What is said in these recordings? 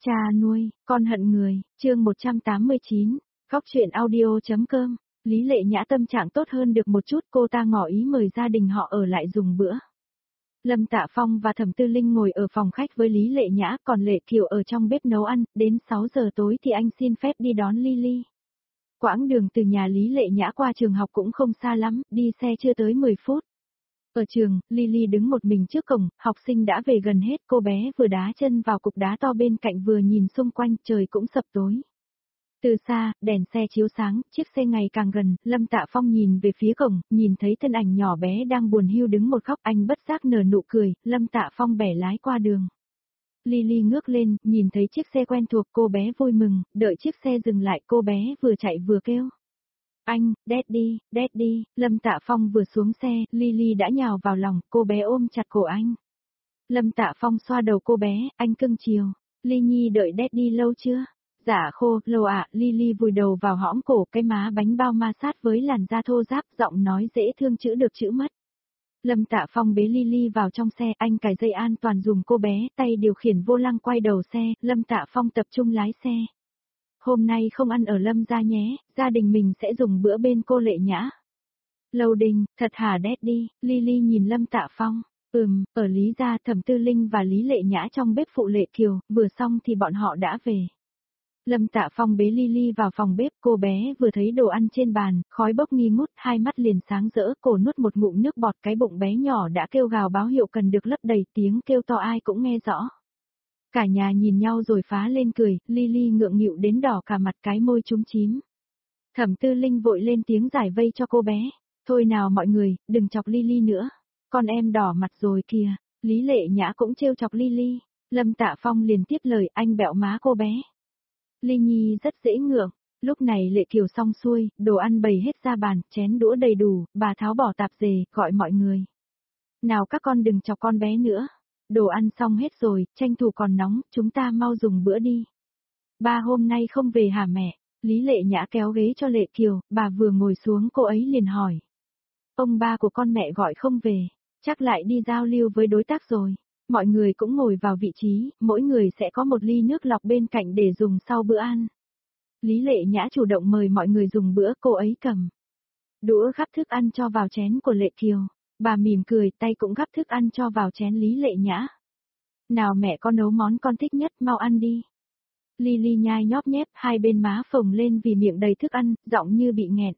Cha nuôi, con hận người, chương 189, Góc truyện audio.com. Lý Lệ Nhã tâm trạng tốt hơn được một chút, cô ta ngỏ ý mời gia đình họ ở lại dùng bữa. Lâm Tạ Phong và Thẩm Tư Linh ngồi ở phòng khách với Lý Lệ Nhã, còn Lệ Kiều ở trong bếp nấu ăn, đến 6 giờ tối thì anh xin phép đi đón Lily. Quãng đường từ nhà Lý Lệ Nhã qua trường học cũng không xa lắm, đi xe chưa tới 10 phút. Ở trường, Lily đứng một mình trước cổng, học sinh đã về gần hết, cô bé vừa đá chân vào cục đá to bên cạnh vừa nhìn xung quanh, trời cũng sập tối. Từ xa, đèn xe chiếu sáng, chiếc xe ngày càng gần, Lâm Tạ Phong nhìn về phía cổng, nhìn thấy thân ảnh nhỏ bé đang buồn hiu đứng một góc, anh bất giác nở nụ cười, Lâm Tạ Phong bẻ lái qua đường. Lily ngước lên, nhìn thấy chiếc xe quen thuộc, cô bé vui mừng, đợi chiếc xe dừng lại, cô bé vừa chạy vừa kêu. Anh, Daddy, Daddy, Lâm Tạ Phong vừa xuống xe, Lily đã nhào vào lòng, cô bé ôm chặt cổ anh. Lâm Tạ Phong xoa đầu cô bé, anh cưng chiều. Ly Nhi đợi Daddy lâu chưa? Dạ khô, lâu ạ, Lily vùi đầu vào hõm cổ, cái má bánh bao ma sát với làn da thô ráp, giọng nói dễ thương chữ được chữ mất. Lâm Tạ Phong bế Lily vào trong xe, anh cài dây an toàn dùng cô bé, tay điều khiển vô lăng quay đầu xe, Lâm Tạ Phong tập trung lái xe. Hôm nay không ăn ở Lâm gia nhé, gia đình mình sẽ dùng bữa bên cô Lệ Nhã. Lâu Đình, thật hả Daddy? Lily nhìn Lâm Tạ Phong. Ở Lý gia, Thẩm Tư Linh và Lý Lệ Nhã trong bếp phụ Lệ Kiều, vừa xong thì bọn họ đã về. Lâm Tạ Phong bế Lily vào phòng bếp, cô bé vừa thấy đồ ăn trên bàn, khói bốc nghi ngút, hai mắt liền sáng rỡ, cổ nuốt một ngụm nước bọt, cái bụng bé nhỏ đã kêu gào báo hiệu cần được lấp đầy, tiếng kêu to ai cũng nghe rõ. Cả nhà nhìn nhau rồi phá lên cười, Lily ngượng nghịu đến đỏ cả mặt, cái môi chúm chím. Thẩm Tư Linh vội lên tiếng giải vây cho cô bé. Thôi nào mọi người, đừng chọc Lily nữa. Con em đỏ mặt rồi kìa. Lý Lệ Nhã cũng trêu chọc Lily. Lâm Tạ Phong liền tiếp lời, anh bẹo má cô bé. Ly Nhi rất dễ ngượng. Lúc này Lệ Kiều xong xuôi, đồ ăn bày hết ra bàn, chén đũa đầy đủ, bà tháo bỏ tạp dề, gọi mọi người. Nào các con đừng chọc con bé nữa. Đồ ăn xong hết rồi, tranh thủ còn nóng, chúng ta mau dùng bữa đi. Ba hôm nay không về hả mẹ? Lý Lệ Nhã kéo ghế cho Lệ Kiều, bà vừa ngồi xuống cô ấy liền hỏi. Ông ba của con mẹ gọi không về, chắc lại đi giao lưu với đối tác rồi. Mọi người cũng ngồi vào vị trí, mỗi người sẽ có một ly nước lọc bên cạnh để dùng sau bữa ăn. Lý Lệ Nhã chủ động mời mọi người dùng bữa, cô ấy cầm đũa gắp thức ăn cho vào chén của Lệ Kiều. Bà mỉm cười, tay cũng gắp thức ăn cho vào chén Lý Lệ Nhã. Nào mẹ con nấu món con thích nhất, mau ăn đi. Lily nhai nhóp nhép, hai bên má phồng lên vì miệng đầy thức ăn, giọng như bị nghẹn.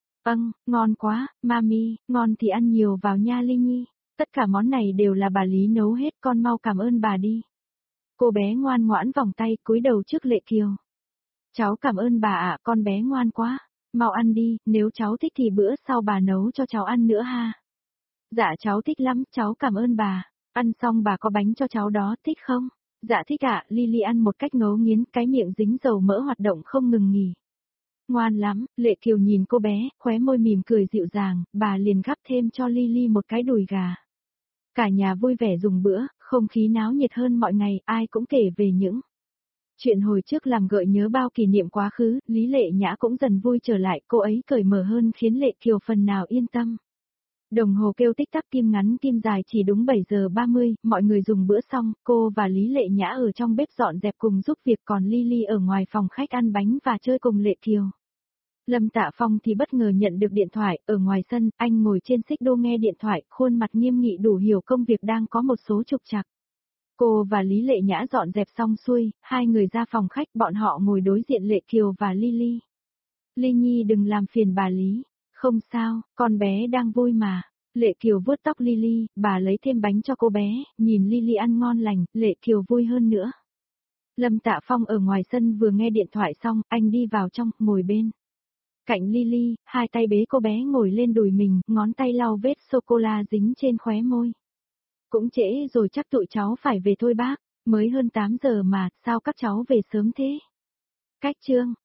Ngon quá, mami, ngon thì ăn nhiều vào nha Ly Nhi. Tất cả món này đều là bà Lý nấu hết, con mau cảm ơn bà đi. Cô bé ngoan ngoãn vòng tay, cúi đầu trước Lệ Kiều. Cháu cảm ơn bà ạ, con bé ngoan quá. Mau ăn đi, nếu cháu thích thì bữa sau bà nấu cho cháu ăn nữa ha. Dạ cháu thích lắm, cháu cảm ơn bà. Ăn xong bà có bánh cho cháu đó, thích không? Dạ thích ạ, Lily ăn một cách ngấu nghiến, cái miệng dính dầu mỡ hoạt động không ngừng nghỉ. Ngoan lắm, Lệ Kiều nhìn cô bé, khóe môi mỉm cười dịu dàng, bà liền gắp thêm cho Lily một cái đùi gà. Cả nhà vui vẻ dùng bữa, không khí náo nhiệt hơn mọi ngày, ai cũng kể về những chuyện hồi trước làm gợi nhớ bao kỷ niệm quá khứ, Lý Lệ Nhã cũng dần vui trở lại, cô ấy cởi mở hơn khiến Lệ Kiều phần nào yên tâm. Đồng hồ kêu tích tắc kim ngắn kim dài chỉ đúng 7 giờ 30, mọi người dùng bữa xong, cô và Lý Lệ Nhã ở trong bếp dọn dẹp cùng giúp việc, còn Lily ở ngoài phòng khách ăn bánh và chơi cùng Lệ Kiều. Lâm Tạ Phong thì bất ngờ nhận được điện thoại, ở ngoài sân, anh ngồi trên xích đu nghe điện thoại, khuôn mặt nghiêm nghị đủ hiểu công việc đang có một số trục trặc. Cô và Lý Lệ Nhã dọn dẹp xong xuôi, hai người ra phòng khách, bọn họ ngồi đối diện Lệ Kiều và Lily. Ly Nhi đừng làm phiền bà Lý. Không sao, con bé đang vui mà. Lệ Kiều vuốt tóc Lily, bà lấy thêm bánh cho cô bé, nhìn Lily ăn ngon lành, Lệ Kiều vui hơn nữa. Lâm Tạ Phong ở ngoài sân vừa nghe điện thoại xong, anh đi vào trong, ngồi bên cạnh Lily, hai tay bế cô bé ngồi lên đùi mình, ngón tay lau vết sô-cô-la dính trên khóe môi. Cũng trễ rồi chắc tụi cháu phải về thôi bác, mới hơn 8 giờ mà, sao các cháu về sớm thế? Cách chương